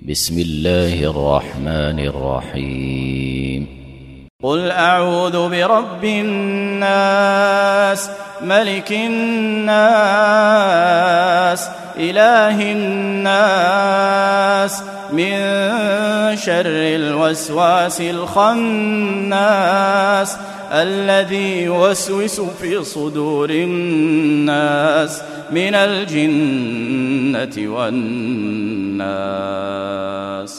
بسم الله الرحمن الرحيم قل أعوذ برب الناس ملك الناس إله الناس من شر الوسواس الخناس الذي يوسوس في صدور الناس من الجنة والناس.